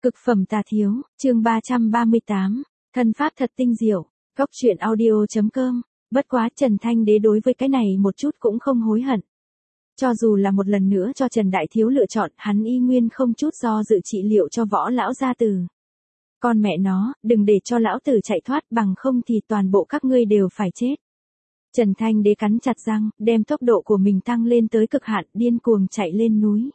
Cực phẩm tà thiếu, chương 338, thân pháp thật tinh diệu, góc truyện audio.com, bất quá Trần Thanh Đế đối với cái này một chút cũng không hối hận. Cho dù là một lần nữa cho Trần Đại Thiếu lựa chọn, hắn y nguyên không chút do dự trị liệu cho võ lão gia tử. Con mẹ nó, đừng để cho lão tử chạy thoát, bằng không thì toàn bộ các ngươi đều phải chết. Trần Thanh Đế cắn chặt răng, đem tốc độ của mình tăng lên tới cực hạn, điên cuồng chạy lên núi.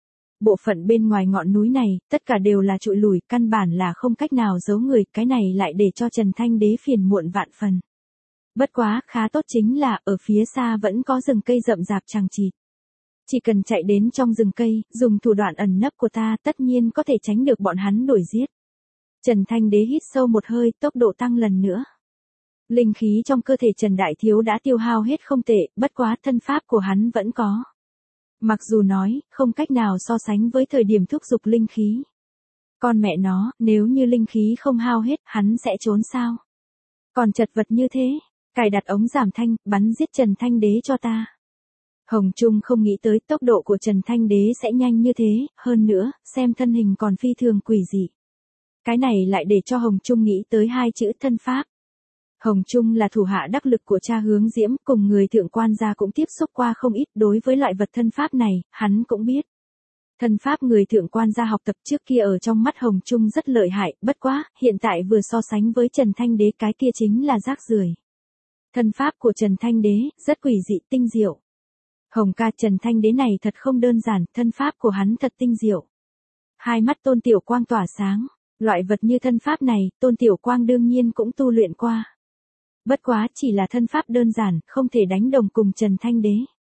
Bộ phận bên ngoài ngọn núi này, tất cả đều là trụi lùi, căn bản là không cách nào giấu người, cái này lại để cho Trần Thanh Đế phiền muộn vạn phần. Bất quá, khá tốt chính là, ở phía xa vẫn có rừng cây rậm rạp chằng chịt. Chỉ cần chạy đến trong rừng cây, dùng thủ đoạn ẩn nấp của ta, tất nhiên có thể tránh được bọn hắn đuổi giết. Trần Thanh Đế hít sâu một hơi, tốc độ tăng lần nữa. Linh khí trong cơ thể Trần Đại Thiếu đã tiêu hao hết không tệ, bất quá thân pháp của hắn vẫn có. Mặc dù nói, không cách nào so sánh với thời điểm thúc giục linh khí. Con mẹ nó, nếu như linh khí không hao hết, hắn sẽ trốn sao? Còn chật vật như thế, cài đặt ống giảm thanh, bắn giết Trần Thanh Đế cho ta. Hồng Trung không nghĩ tới tốc độ của Trần Thanh Đế sẽ nhanh như thế, hơn nữa, xem thân hình còn phi thường quỷ dị. Cái này lại để cho Hồng Trung nghĩ tới hai chữ thân pháp. Hồng Trung là thủ hạ đắc lực của cha Hướng Diễm, cùng người thượng quan gia cũng tiếp xúc qua không ít, đối với loại vật thân pháp này, hắn cũng biết. Thân pháp người thượng quan gia học tập trước kia ở trong mắt Hồng Trung rất lợi hại, bất quá, hiện tại vừa so sánh với Trần Thanh Đế cái kia chính là rác rưởi. Thân pháp của Trần Thanh Đế, rất quỷ dị tinh diệu. Hồng ca, Trần Thanh Đế này thật không đơn giản, thân pháp của hắn thật tinh diệu. Hai mắt Tôn Tiểu Quang tỏa sáng, loại vật như thân pháp này, Tôn Tiểu Quang đương nhiên cũng tu luyện qua. Bất quá chỉ là thân pháp đơn giản, không thể đánh đồng cùng Trần Thanh Đế.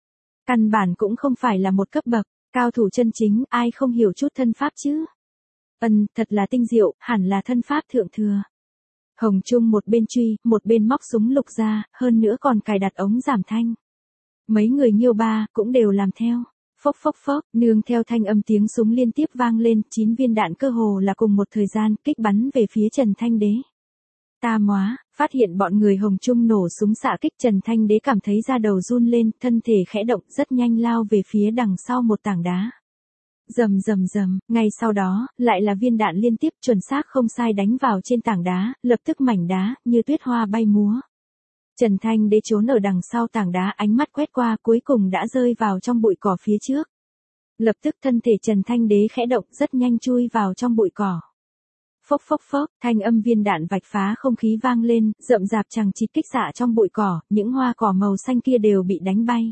Căn bản cũng không phải là một cấp bậc, cao thủ chân chính, ai không hiểu chút thân pháp chứ. Thật là tinh diệu, hẳn là thân pháp thượng thừa. Hồng Trung một bên truy, một bên móc súng lục ra, hơn nữa còn cài đặt ống giảm thanh. Mấy người Nhiêu Ba cũng đều làm theo. Phốc phốc phốc, nương theo thanh âm tiếng súng liên tiếp vang lên, 9 viên đạn cơ hồ là cùng một thời gian kích bắn về phía Trần Thanh Đế. Ta móa, phát hiện bọn người Hồng Trung nổ súng xạ kích, Trần Thanh Đế cảm thấy da đầu run lên, thân thể khẽ động, rất nhanh lao về phía đằng sau một tảng đá. Rầm rầm rầm, ngay sau đó, lại là viên đạn liên tiếp chuẩn xác không sai đánh vào trên tảng đá, lập tức mảnh đá, như tuyết hoa bay múa. Trần Thanh Đế trốn ở đằng sau tảng đá, ánh mắt quét qua, cuối cùng đã rơi vào trong bụi cỏ phía trước. Lập tức thân thể Trần Thanh Đế khẽ động, rất nhanh chui vào trong bụi cỏ. Phốc phốc phốc, thanh âm viên đạn vạch phá không khí vang lên, rậm rạp chằng chịt kích xạ trong bụi cỏ, những hoa cỏ màu xanh kia đều bị đánh bay.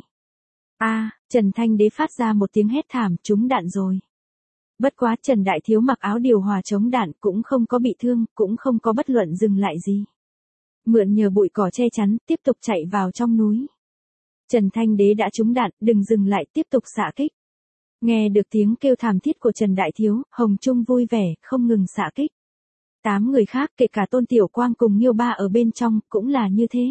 Trần Thanh Đế phát ra một tiếng hét thảm, trúng đạn rồi. Bất quá Trần Đại Thiếu mặc áo điều hòa chống đạn, cũng không có bị thương, cũng không có bất luận dừng lại gì. Mượn nhờ bụi cỏ che chắn, tiếp tục chạy vào trong núi. Trần Thanh Đế đã trúng đạn, đừng dừng lại, tiếp tục xạ kích. Nghe được tiếng kêu thảm thiết của Trần Đại Thiếu, Hồng Trung vui vẻ, không ngừng xạ kích. 8 người khác, kể cả Tôn Tiểu Quang cùng Nhiêu Ba ở bên trong, cũng là như thế.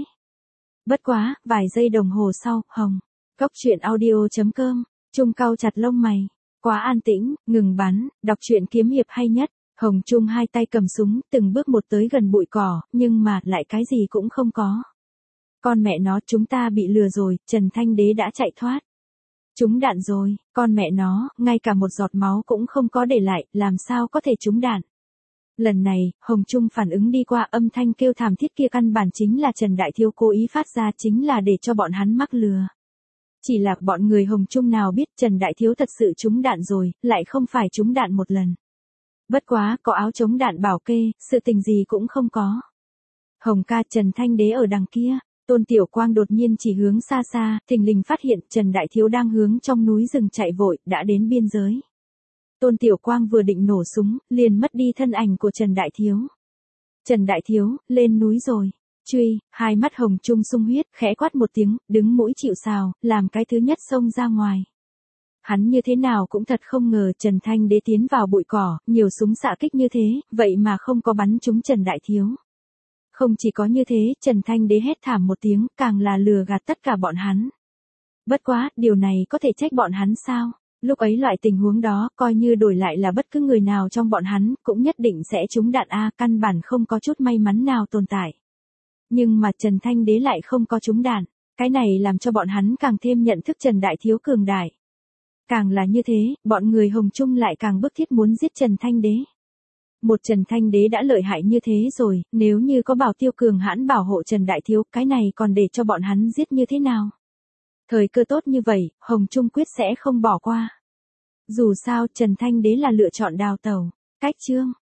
Bất quá, vài giây đồng hồ sau, góc truyện audio.com, Trung cau chặt lông mày. Quá an tĩnh, ngừng bắn, đọc truyện kiếm hiệp hay nhất. Hồng Trung hai tay cầm súng, từng bước một tới gần bụi cỏ, nhưng mà, lại cái gì cũng không có. Con mẹ nó, chúng ta bị lừa rồi, Trần Thanh Đế đã chạy thoát. Trúng đạn rồi, con mẹ nó, ngay cả một giọt máu cũng không có để lại, làm sao có thể trúng đạn. Lần này, Hồng Trung phản ứng đi qua, âm thanh kêu thảm thiết kia căn bản chính là Trần Đại Thiếu cố ý phát ra, chính là để cho bọn hắn mắc lừa. Chỉ là bọn người Hồng Trung nào biết Trần Đại Thiếu thật sự trúng đạn rồi, lại không phải trúng đạn một lần. Bất quá, có áo chống đạn bảo kê, sự tình gì cũng không có. Hồng ca, Trần Thanh Đế ở đằng kia. Tôn Tiểu Quang đột nhiên chỉ hướng xa xa, thình lình phát hiện Trần Đại Thiếu đang hướng trong núi rừng chạy vội, đã đến biên giới. Tôn Tiểu Quang vừa định nổ súng, liền mất đi thân ảnh của Trần Đại Thiếu. Trần Đại Thiếu, lên núi rồi. Truy, hai mắt Hồng Trung sung huyết, khẽ quát một tiếng, đứng mũi chịu sào, làm cái thứ nhất xông ra ngoài. Hắn như thế nào cũng thật không ngờ Trần Thanh Đế tiến vào bụi cỏ, nhiều súng xạ kích như thế, vậy mà không có bắn trúng Trần Đại Thiếu. Không chỉ có như thế, Trần Thanh Đế hét thảm một tiếng, càng là lừa gạt tất cả bọn hắn. Bất quá, điều này có thể trách bọn hắn sao? Lúc ấy loại tình huống đó, coi như đổi lại là bất cứ người nào trong bọn hắn, cũng nhất định sẽ trúng đạn căn bản không có chút may mắn nào tồn tại. Nhưng mà Trần Thanh Đế lại không có trúng đạn, cái này làm cho bọn hắn càng thêm nhận thức Trần Đại Thiếu cường đại. Càng là như thế, bọn người Hồng Trung lại càng bức thiết muốn giết Trần Thanh Đế. Một Trần Thanh Đế đã lợi hại như thế rồi, nếu như có Bảo Tiêu cường hãn bảo hộ Trần Đại Thiếu, cái này còn để cho bọn hắn giết như thế nào? Thời cơ tốt như vậy, Hồng Trung quyết sẽ không bỏ qua. Dù sao Trần Thanh Đế là lựa chọn đào tẩu. Cách chương